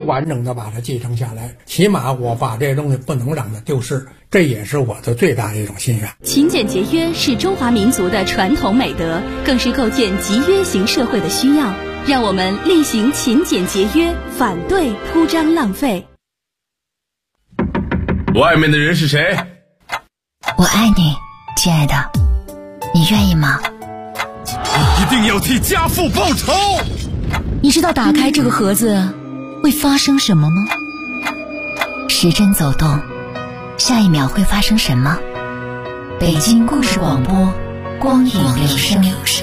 完整的把它继承下来，起码我把这东西不能让它丢失，这也是我的最大的一种心愿。 勤俭节约是中华民族的传统美德，更是构建集约型社会的需要。让我们厉行勤俭节约，反对铺张浪费。 外面的人是谁？ 我爱你，亲爱的，你愿意吗？ 你一定要替家父报仇！ 你知道打开这个盒子会发生什么吗？时针走动，下一秒会发生什么？北京故事广播，光影留声。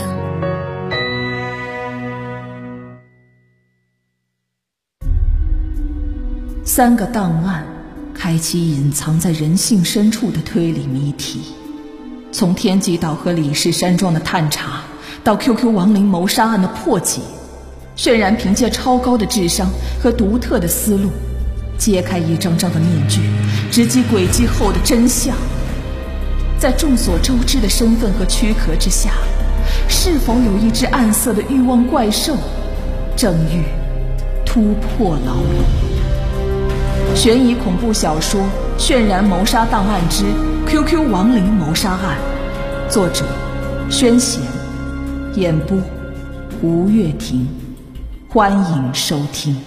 3个档案开启隐藏在人性深处的推理谜题，从天极岛和李氏山庄的探查，到 QQ 亡灵谋杀案的破解，渲染凭借超高的智商和独特的思路，揭开一张张的面具，直击轨迹后的真相。在众所周知的身份和躯壳之下，是否有一只暗色的欲望怪兽，正欲突破牢笼？悬疑恐怖小说《渲染谋杀档案之 QQ 亡灵谋杀案》，作者宣贤，演播吴月婷。欢迎收听。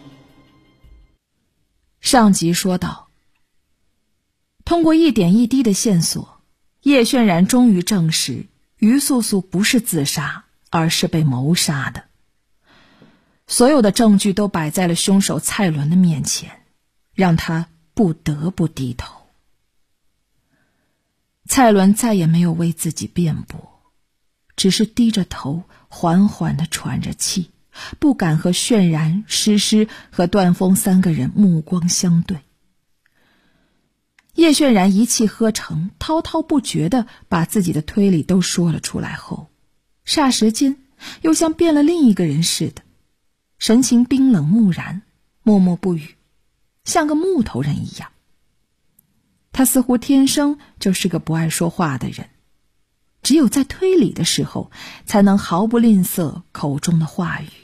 上集说到，通过一点一滴的线索，叶渲染终于证实于素素不是自杀，而是被谋杀的。所有的证据都摆在了凶手蔡伦的面前，让他不得不低头。蔡伦再也没有为自己辩驳，只是低着头缓缓地喘着气，不敢和渲染、诗诗和段峰3个人目光相对。叶渲染一气呵成，滔滔不绝地把自己的推理都说了出来后，霎时间又像变了另一个人似的，神情冰冷木然，默默不语，像个木头人一样。他似乎天生就是个不爱说话的人，只有在推理的时候才能毫不吝啬口中的话语。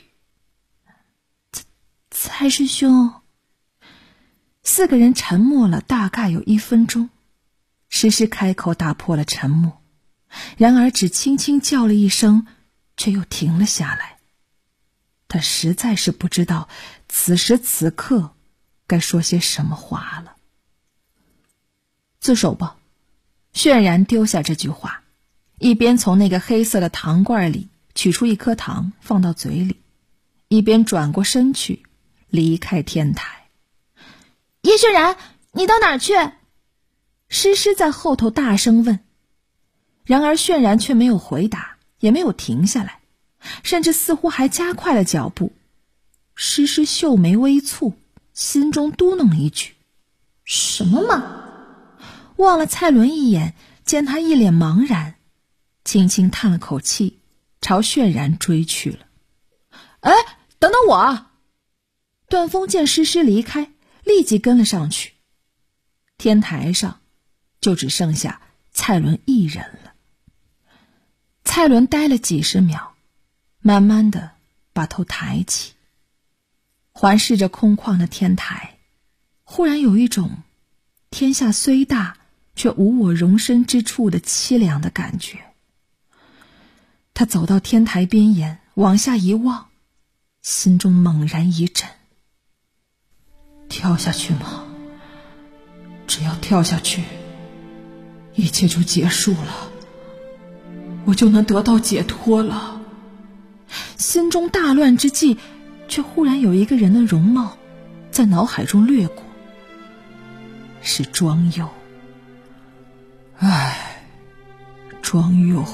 蔡师兄。4个人沉默了大概有1分钟，诗诗开口打破了沉默，然而只轻轻叫了一声，却又停了下来。他实在是不知道此时此刻该说些什么话了。自首吧。渲然丢下这句话，一边从那个黑色的糖罐里取出1颗糖放到嘴里，一边转过身去离开天台。叶渲然，你到哪儿去？诗诗在后头大声问。然而渲然却没有回答，也没有停下来，甚至似乎还加快了脚步。诗诗秀眉微蹙，心中嘟囔了一句：什么嘛？望了蔡伦一眼，见他一脸茫然，轻轻叹了口气，朝渲然追去了。哎，等等我啊！段峰见诗诗离开，立即跟了上去。天台上就只剩下蔡伦一人了。蔡伦呆了几十秒，慢慢的把头抬起，环视着空旷的天台，忽然有一种天下虽大却无我容身之处的凄凉的感觉。他走到天台边沿，往下一望，心中猛然一震。跳下去吗？只要跳下去，一切就结束了，我就能得到解脱了。心中大乱之际，却忽然有一个人的容貌在脑海中掠过，是庄佑。庄佑，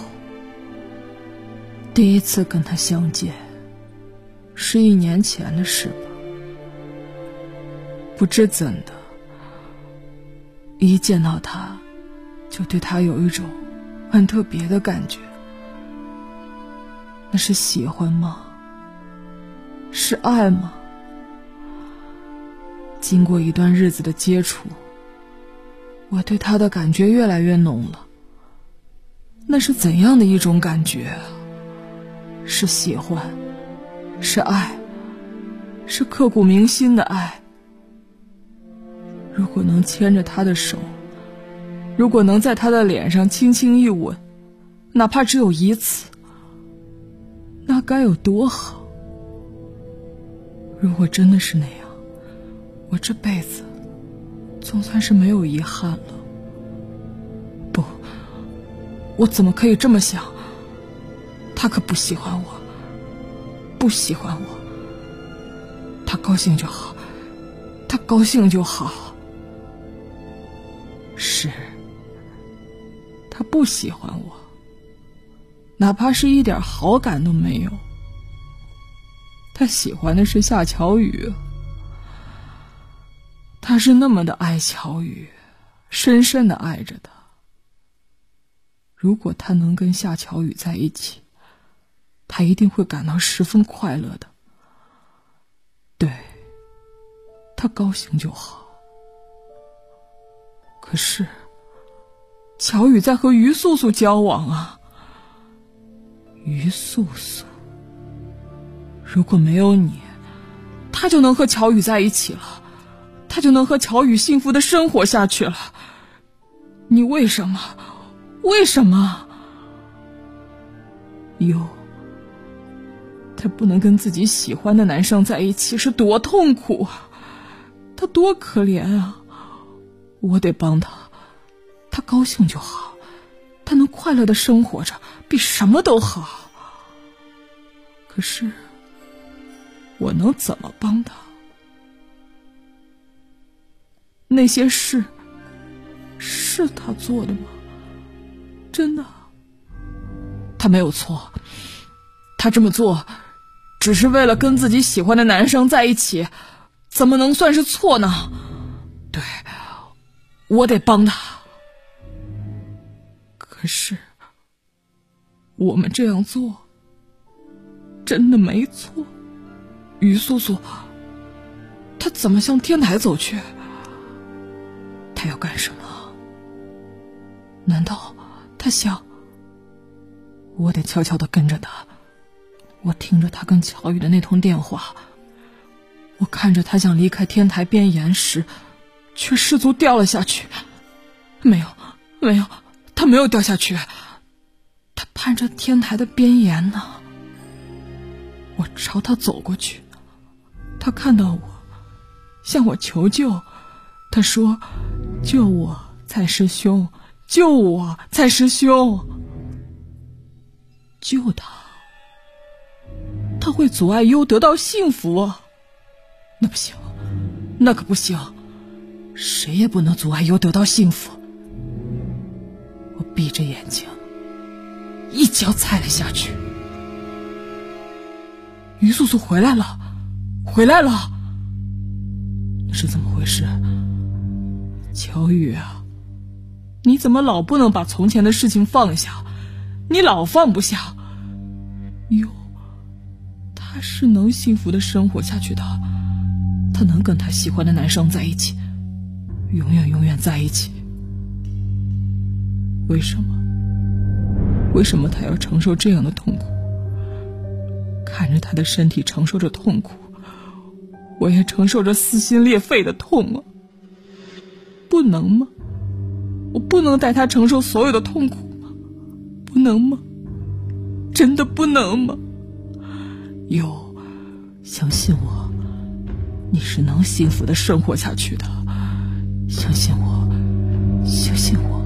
第一次跟他相见是1年前的事吧。不知怎的，一见到他就对他有一种很特别的感觉。那是喜欢吗？是爱吗？经过一段日子的接触，我对他的感觉越来越浓了。那是怎样的一种感觉？是喜欢，是爱， 是刻骨铭心的爱。如果能牵着他的手，如果能在他的脸上轻轻一吻，哪怕只有一次，那该有多好。如果真的是那样，我这辈子总算是没有遗憾了。不，我怎么可以这么想？他可不喜欢我，不喜欢我。他高兴就好，他高兴就好。是，他不喜欢我，哪怕是一点好感都没有。他喜欢的是夏乔宇，他是那么的爱乔宇，深深的爱着他。如果他能跟夏乔宇在一起，他一定会感到十分快乐的。对，他高兴就好。可是乔宇在和于素素交往啊。于素素，如果没有你，他就能和乔宇在一起了，他就能和乔宇幸福的生活下去了。你为什么他不能跟自己喜欢的男生在一起，是多痛苦啊，他多可怜啊。我得帮他，他高兴就好，他能快乐的生活着，比什么都好。可是我能怎么帮他？那些事是他做的吗？真的？他没有错，他这么做只是为了跟自己喜欢的男生在一起，怎么能算是错呢？对，我得帮他。可是我们这样做真的没错。于素素她怎么向天台走去？她要干什么？难道她想我得悄悄地跟着她？我听着她跟乔宇的那通电话，我看着她想离开天台边岩时却失足掉了下去。没有，她没有掉下去，她攀着天台的边沿呢。我朝她走过去，她看到我向我求救，她说救我蔡师兄，救我蔡师兄。救他，他会阻碍优得到幸福啊！那不行，那可不行，谁也不能阻碍优得到幸福。我闭着眼睛一脚踩了下去。于素素回来了，是怎么回事？乔宇啊，你怎么老不能把从前的事情放下？你老放不下。哟，他是能幸福的生活下去的，他能跟他喜欢的男生在一起，永远在一起。为什么他要承受这样的痛苦？看着他的身体承受着痛苦，我也承受着撕心裂肺的痛啊！不能吗？我不能带他承受所有的痛苦吗？不能吗？真的不能吗？有，相信我，你是能幸福的生活下去的，相信我，相信我。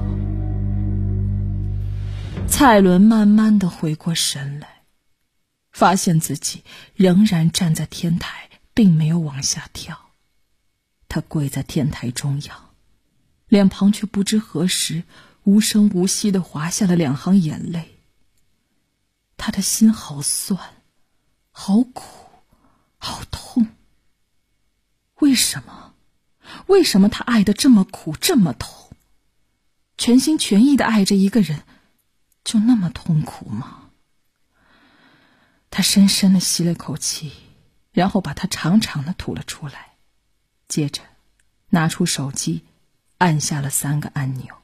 蔡伦慢慢地回过神来，发现自己仍然站在天台，并没有往下跳。他跪在天台中央，脸庞却不知何时无声无息地滑下了2行眼泪。他的心好酸，好苦，好痛。为什么他爱得这么苦，这么痛？全心全意地爱着一个人，就那么痛苦吗？他深深地吸了口气，然后把它长长地吐了出来，接着拿出手机，按下了3个按钮。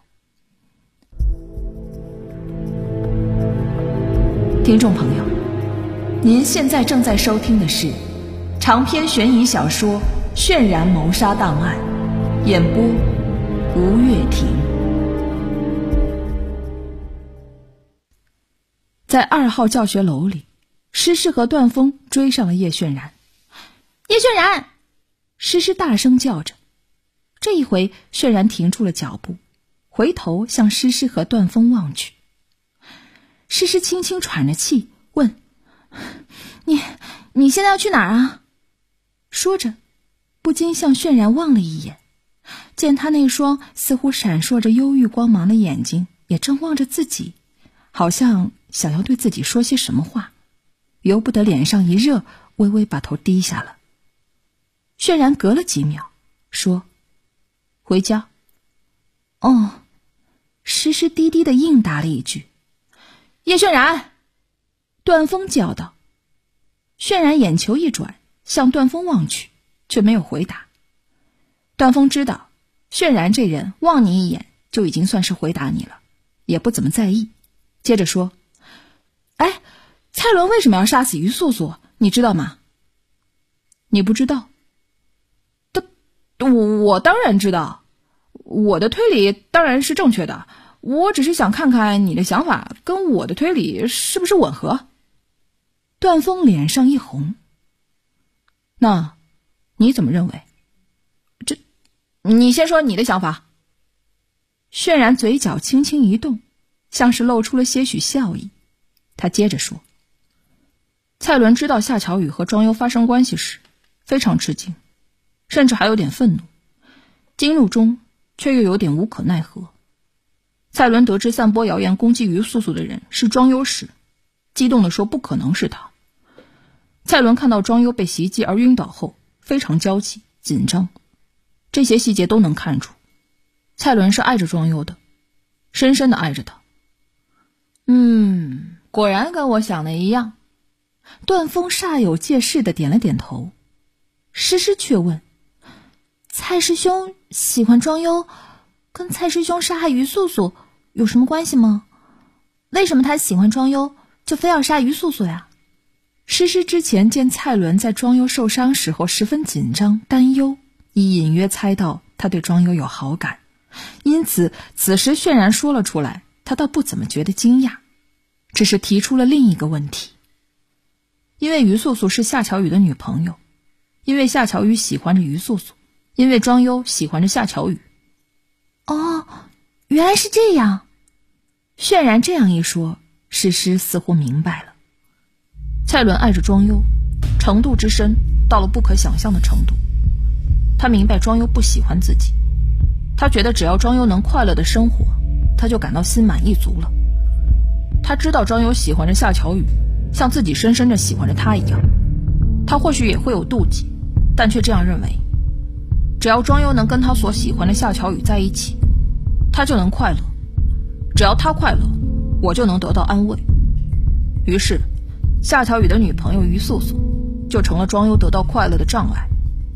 听众朋友，您现在正在收听的是长篇悬疑小说《渲染谋杀档案》，演播吴月婷。在2号教学楼里，诗诗和段峰追上了叶渲染。叶渲染！诗诗大声叫着。这一回，渲染停住了脚步，回头向诗诗和段峰望去。诗诗轻轻喘着气问：你现在要去哪儿啊？说着不禁向渲染望了一眼，见他那双似乎闪烁着忧郁光芒的眼睛也正望着自己，好像想要对自己说些什么话，由不得脸上一热，微微把头低下了。渲染隔了几秒说：回家。哦，诗诗低低的应答了一句。叶渲染！段峰叫道。渲染眼球一转，向段峰望去，却没有回答。段峰知道渲染这人望你一眼就已经算是回答你了，也不怎么在意，接着说：哎，蔡伦为什么要杀死于素素，你知道吗？你不知道？我当然知道，我的推理当然是正确的，我只是想看看你的想法跟我的推理是不是吻合。段峰脸上一红。那你怎么认为？你先说你的想法。渲染嘴角轻轻一动，像是露出了些许笑意。他接着说：蔡伦知道夏乔宇和庄优发生关系时，非常吃惊，甚至还有点愤怒，惊怒中却又有点无可奈何。蔡伦得知散播谣言攻击于素素的人是庄优时，激动地说不可能是他。蔡伦看到庄优被袭击而晕倒后，非常焦急紧张，这些细节都能看出蔡伦是爱着庄优的，深深地爱着他。果然跟我想的一样。段峰煞有介事地点了点头。诗诗却问：蔡师兄喜欢庄优，跟蔡师兄杀害于素素有什么关系吗？为什么他喜欢庄优就非要杀于素素呀？诗诗之前见蔡伦在庄优受伤时候十分紧张担忧，已隐约猜到他对庄优有好感，因此此时渲然说了出来，他倒不怎么觉得惊讶，只是提出了另一个问题。因为于素素是夏乔宇的女朋友，因为夏乔宇喜欢着于素素，因为庄优喜欢着夏乔宇。哦，原来是这样。渲然这样一说，诗诗似乎明白了。蔡伦爱着庄优，程度之深到了不可想象的程度。他明白庄优不喜欢自己，他觉得只要庄优能快乐的生活，他就感到心满意足了。他知道庄优喜欢着夏乔宇，像自己深深地喜欢着他一样，他或许也会有妒忌，但却这样认为，只要庄优能跟他所喜欢的夏乔宇在一起，他就能快乐，只要他快乐，我就能得到安慰。于是夏乔宇的女朋友于素素就成了庄优得到快乐的障碍。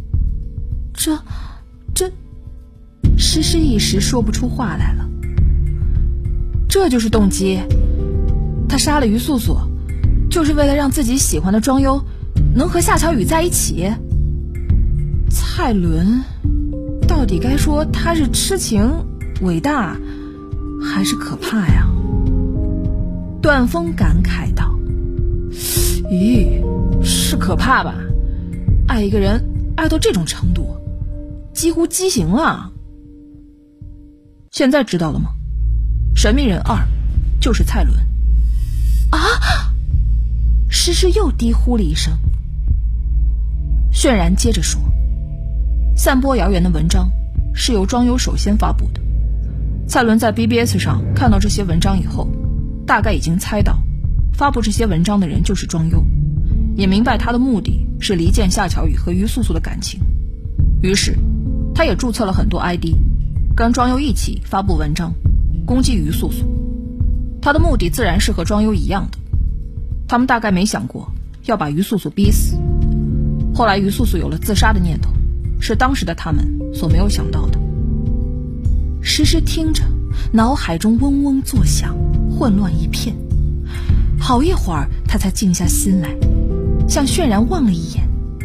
这诗诗一时说不出话来了。这就是动机，他杀了于素素就是为了让自己喜欢的庄优能和夏乔宇在一起。蔡伦到底该说他是痴情伟大还是可怕呀？段峰感慨道：咦，是可怕吧？爱一个人爱到这种程度，几乎畸形了。现在知道了吗？神秘人2就是蔡伦。啊！诗诗又低呼了一声。渲然接着说：散播谣言的文章是由庄优首先发布的。蔡伦在 BBS 上看到这些文章以后，大概已经猜到发布这些文章的人就是庄优，也明白他的目的是离间夏乔宇和于素素的感情。于是他也注册了很多 ID， 跟庄优一起发布文章攻击于素素。他的目的自然是和庄优一样的，他们大概没想过要把于素素逼死。后来于素素有了自杀的念头，是当时的他们所没有想到的。诗诗听着，脑海中嗡嗡作响，混乱一片。好一会儿他才静下心来，向渲然望了一眼，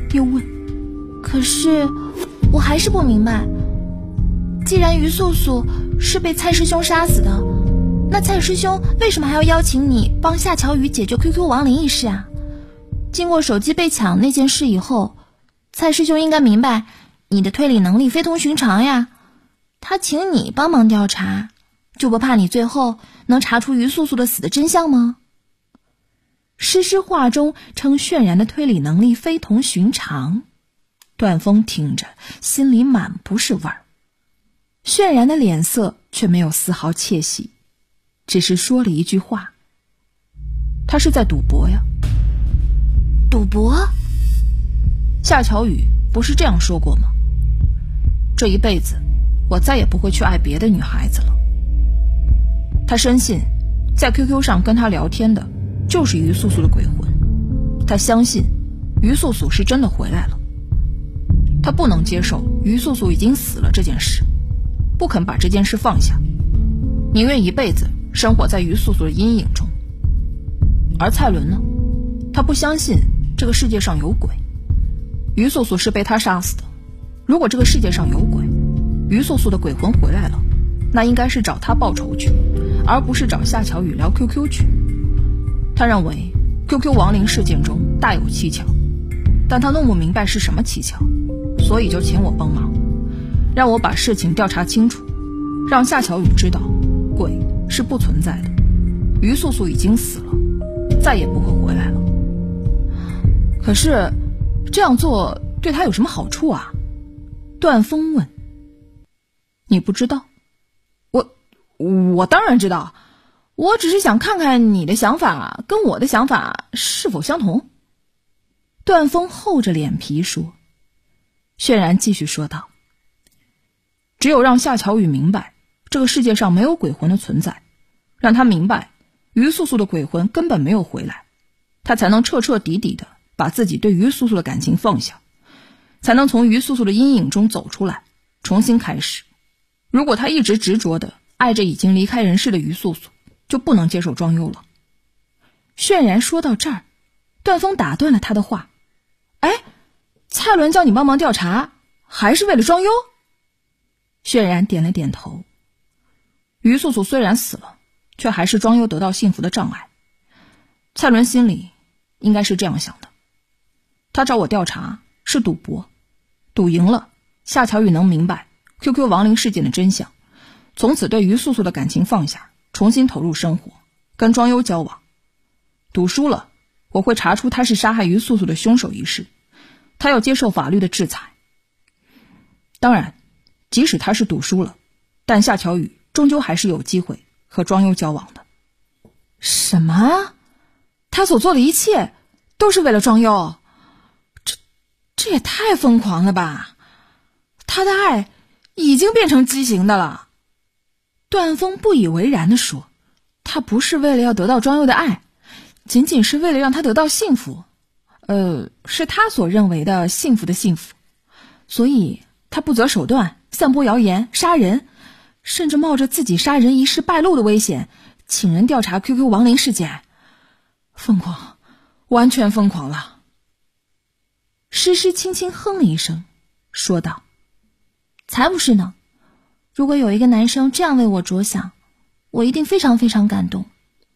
又问： 可是我还是不明白，既然于素素是被蔡师兄杀死的，那蔡师兄为什么还要邀请你帮夏乔宇解决 QQ 亡灵一事啊？经过手机被抢那件事以后，蔡师兄应该明白你的推理能力非同寻常呀，他请你帮忙调查，就不怕你最后能查出于素素的死的真相吗？诗诗话中称渲然的推理能力非同寻常，段峰听着心里满不是味儿。渲然的脸色却没有丝毫窃喜，只是说了一句话： 他是在赌博呀。 赌博？ 夏乔宇不是这样说过吗？这一辈子我再也不会去爱别的女孩子了。他深信在 QQ 上跟他聊天的就是于素素的鬼魂，他相信于素素是真的回来了。他不能接受于素素已经死了这件事，不肯把这件事放下，宁愿一辈子生活在于素素的阴影中。而蔡伦呢，他不相信这个世界上有鬼，于素素是被他杀死的。如果这个世界上有鬼，于素素的鬼魂回来了，那应该是找他报仇去，而不是找夏乔宇聊 QQ 去。他认为 QQ 亡灵事件中大有蹊跷，但他弄不明白是什么蹊跷，所以就请我帮忙，让我把事情调查清楚，让夏乔宇知道鬼是不存在的，于素素已经死了，再也不会回来了。可是这样做对他有什么好处啊？段峰问。你不知道？我当然知道，我只是想看看你的想法跟我的想法是否相同。段峰厚着脸皮说。渲然继续说道：只有让夏乔宇明白这个世界上没有鬼魂的存在，让他明白于素素的鬼魂根本没有回来，他才能彻彻底底的把自己对于素素的感情放下，才能从于素素的阴影中走出来，重新开始。如果他一直执着的爱着已经离开人世的于素素，就不能接受庄优了。渲然说到这儿，段峰打断了他的话：蔡伦叫你帮忙调查，还是为了庄优？渲然点了点头。于素素虽然死了，却还是庄优得到幸福的障碍。蔡伦心里应该是这样想的，他找我调查是赌博，赌赢了，夏乔宇能明白 QQ 亡灵事件的真相，从此对于素素的感情放下，重新投入生活，跟庄优交往。赌输了，我会查出他是杀害于素素的凶手一事，他要接受法律的制裁。当然，即使他是赌输了，但夏乔宇终究还是有机会和庄优交往的。什么？他所做的一切都是为了庄优？这也太疯狂了吧！他的爱已经变成畸形的了。段峰不以为然地说，他不是为了要得到庄优的爱，仅仅是为了让他得到幸福，是他所认为的幸福的幸福，所以他不择手段，散播谣言，杀人，甚至冒着自己杀人一事败露的危险，请人调查 QQ 亡灵事件。疯狂，完全疯狂了。诗诗轻轻哼了一声，说道：才不是呢，如果有一个男生这样为我着想，我一定非常非常感动。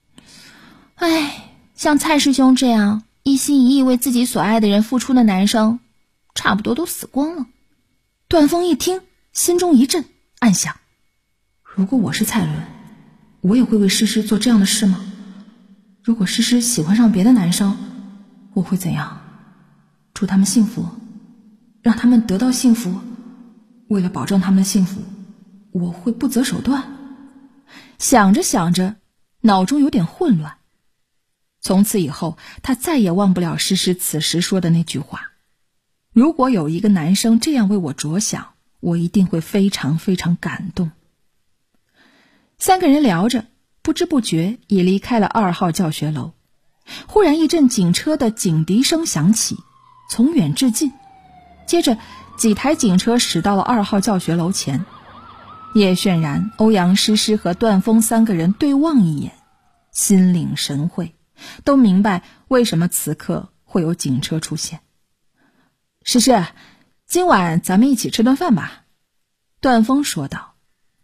像蔡师兄这样一心一意为自己所爱的人付出的男生，差不多都死光了。段峰一听，心中一震，暗想：如果我是蔡伦，我也会为诗诗做这样的事吗？如果诗诗喜欢上别的男生，我会怎样？祝他们幸福，让他们得到幸福。为了保证他们的幸福，我会不择手段。想着想着，脑中有点混乱。从此以后，他再也忘不了诗诗此时说的那句话：如果有一个男生这样为我着想，我一定会非常非常感动。三个人聊着，不知不觉已离开了2号教学楼。忽然一阵警车的警笛声响起，从远至近，接着几台警车驶到了2号教学楼前。叶渲然、欧阳诗诗和段峰3个人对望一眼，心领神会，都明白为什么此刻会有警车出现。 诗诗，今晚咱们一起吃顿饭吧。段峰说道。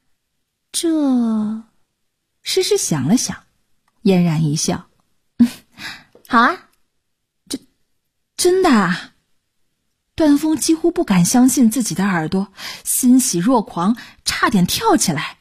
这，诗诗想了想，嫣然一笑。 好啊。 真的啊？段峰几乎不敢相信自己的耳朵，欣喜若狂，差点跳起来。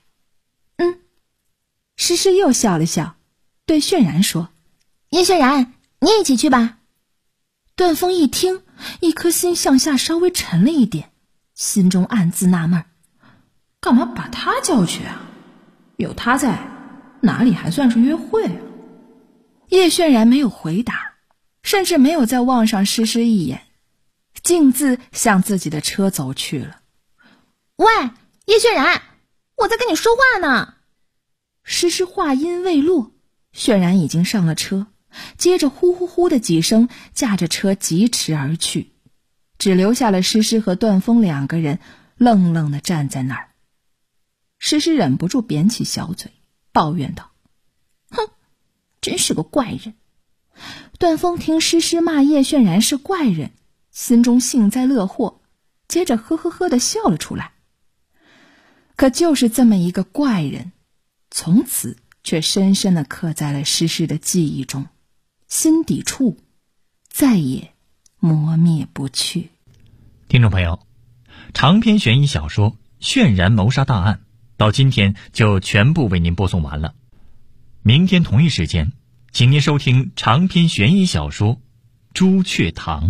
诗诗又笑了笑，对渲然说： 叶渲然，你也一起去吧。 段峰一听，一颗心向下稍微沉了一点，心中暗自纳闷，干嘛把他叫去啊？有他在，哪里还算是约会啊？叶渲然没有回答，甚至没有再望上诗诗一眼，径自向自己的车走去了。 喂，叶渲然，我在跟你说话呢。 诗诗话音未落，渲然已经上了车，接着呼呼呼的几声，驾着车疾驰而去，只留下了诗诗和段峰两个人愣愣地站在那儿。诗诗忍不住扁起小嘴，抱怨道：哼，真是个怪人。段峰听诗诗骂叶渲然是怪人，心中幸灾乐祸，接着呵呵呵地笑了出来。可就是这么一个怪人，从此却深深地刻在了诗诗的记忆中，心底处再也磨灭不去。 听众朋友，长篇悬疑小说《渲然谋杀大案》到今天就全部为您播送完了。明天同一时间，请您收听长篇悬疑小说《朱雀堂》。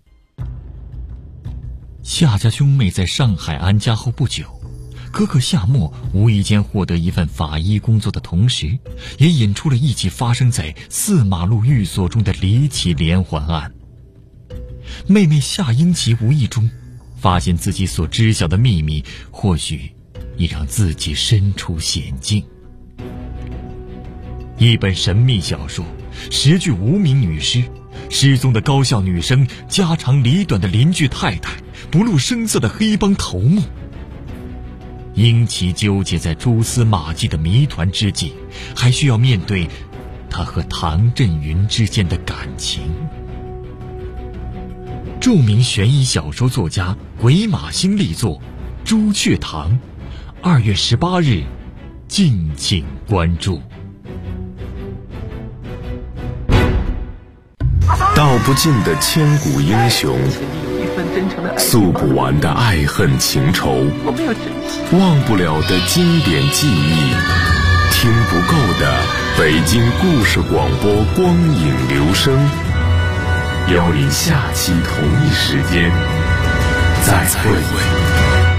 夏家兄妹在上海安家后不久，哥哥夏沫无意间获得一份法医工作的同时，也引出了一起发生在4马路寓所中的离奇连环案。妹妹夏英奇无意中发现自己所知晓的秘密，或许已让自己身处险境。一本神秘小说，10具无名女尸，失踪的高校女生，家长里短的邻居太太，不露声色的黑帮头目。英奇纠结在蛛丝马迹的谜团之际，还需要面对他和唐振云之间的感情。著名悬疑小说作家鬼马星力作《朱雀堂》，2月18日，敬请关注。 道不尽的千古英雄，诉不完的爱恨情仇，忘不了的经典记忆，听不够的北京故事广播光影留声，邀您下期同一时间再会。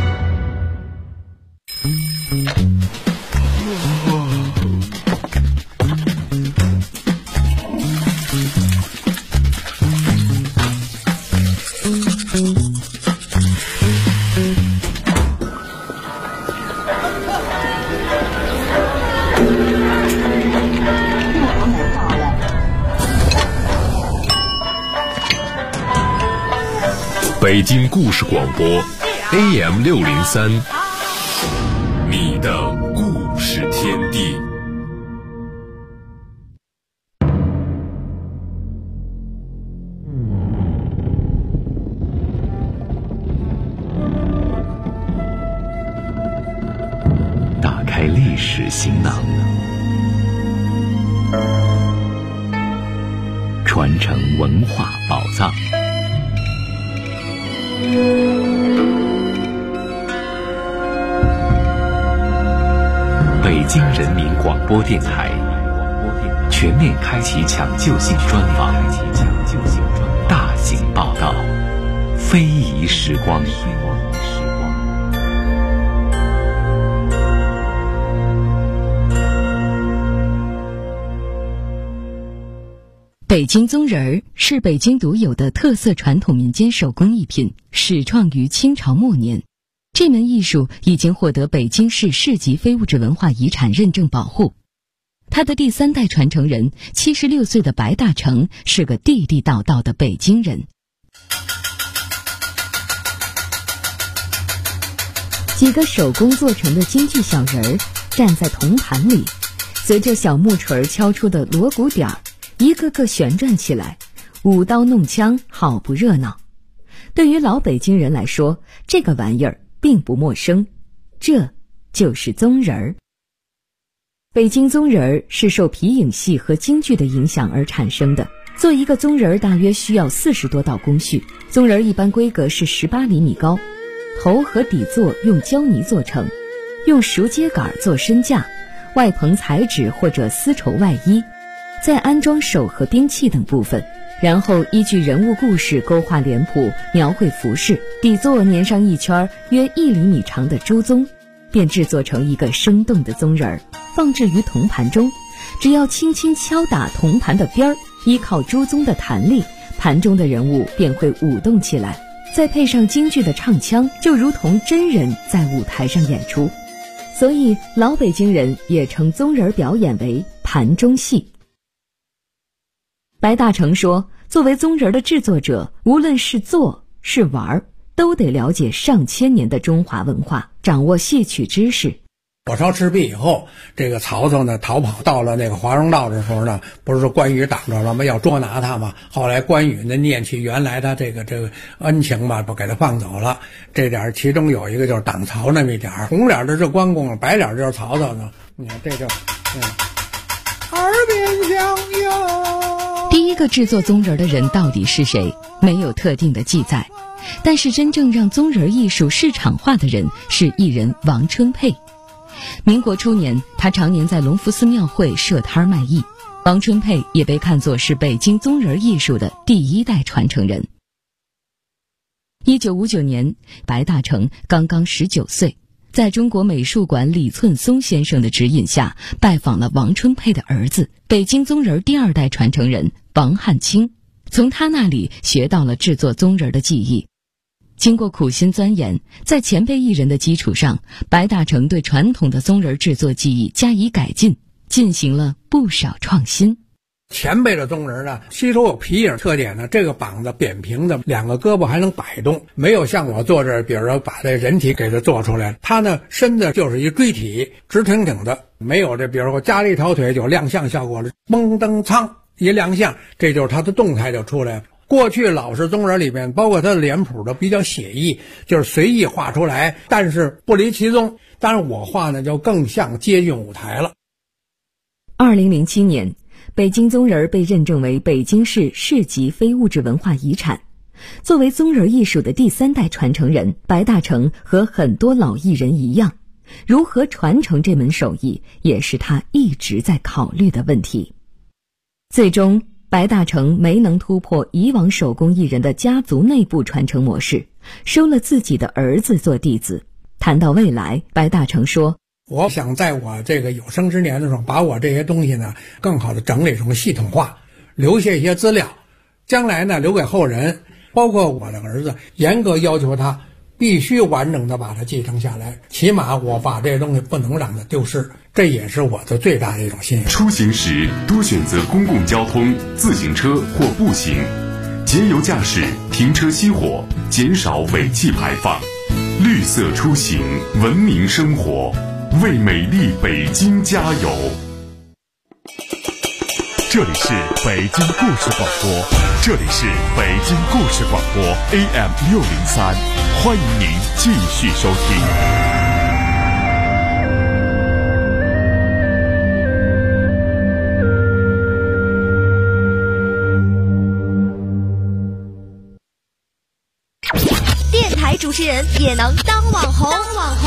北京故事广播 AM603， 你的故事天地。 打开历史行囊，传承文化宝藏。北京人民广播电台全面开启抢救性专访，大型报道，非遗时光。 北京宗人儿是北京独有的特色传统民间手工艺品，始创于清朝末年。这门艺术已经获得北京市市级非物质文化遗产认证保护。他的第3代传承人76岁的白大成是个地地道道的北京人。几个手工做成的京剧小人儿站在铜盘里，随着小木锤敲出的锣鼓点儿，一个个旋转起来，舞刀弄枪，好不热闹。 对于老北京人来说，这个玩意儿并不陌生，这就是宗人儿。北京宗人儿是受皮影戏和京剧的影响而产生的。做一个宗人儿大约需要40多道工序，宗人儿一般规格是18厘米高，头和底座用胶泥做成，用熟秸秆做身架，外棚彩纸或者丝绸外衣，再安装手和兵器等部分，然后依据人物故事勾画脸谱，描绘服饰，底座粘上一圈约1厘米长的猪鬃，便制作成一个生动的宗人儿，放置于铜盘中。只要轻轻敲打铜盘的边儿，依靠猪鬃的弹力，盘中的人物便会舞动起来，再配上京剧的唱腔，就如同真人在舞台上演出。所以老北京人也称宗人表演为盘中戏。白大成说，作为宗人的制作者，无论是做是玩，都得了解上千年的中华文化，掌握戏曲知识。 火烧赤壁以后，这个曹操呢逃跑到了那个华容道的时候呢，不是关羽挡着了吗？要捉拿他嘛。后来关羽呢念起原来他这个恩情嘛，不给他放走了。这点其中有一个就是挡曹那么一点，红脸的是关公，白脸就是曹操呢。你看这就耳边响哟。 第一个制作宗人的人到底是谁？没有特定的记载，但是真正让宗人艺术市场化的人是艺人王春佩。民国初年，他常年在隆福寺庙会设摊卖艺。王春佩也被看作是北京宗人艺术的第1代传承人。1959年，白大成刚刚19岁，在中国美术馆李寸松先生的指引下，拜访了王春佩的儿子，北京宗人第2代传承人王汉卿，从他那里学到了制作宗人的技艺。经过苦心钻研，在前辈艺人的基础上，白大成对传统的宗人制作技艺加以改进，进行了不少创新。 前辈的宗人呢，吸收有皮影特点呢，这个膀子扁平的，2个胳膊还能摆动，没有像我做这，比如说把这人体给它做出来，他呢身子就是一锥体，直挺挺的，没有这比如说加了一条腿就亮相效果了，嘣噔苍一亮相，这就是他的动态就出来了。过去老式宗人里面，包括他的脸谱都比较写意，就是随意画出来，但是不离其宗。当然我画呢就更像接近舞台了。 2007年，北京宗人被认证为北京市市级非物质文化遗产。作为宗人艺术的第3代传承人，白大成和很多老艺人一样，如何传承这门手艺，也是他一直在考虑的问题。最终白大成没能突破以往手工艺人的家族内部传承模式，收了自己的儿子做弟子。谈到未来，白大成说， 我想在我这个有生之年的时候，把我这些东西呢更好的整理成系统化，留下一些资料，将来呢留给后人，包括我的儿子，严格要求他必须完整的把它继承下来，起码我把这些东西不能让它丢失，这也是我的最大的一种信仰。 出行时多选择公共交通、自行车或步行，节油驾驶，停车熄火，减少尾气排放，绿色出行，文明生活，为美丽北京加油。这里是北京故事广播，这里是北京故事广播 AM603，欢迎您继续收听。 电台主持人也能当网红。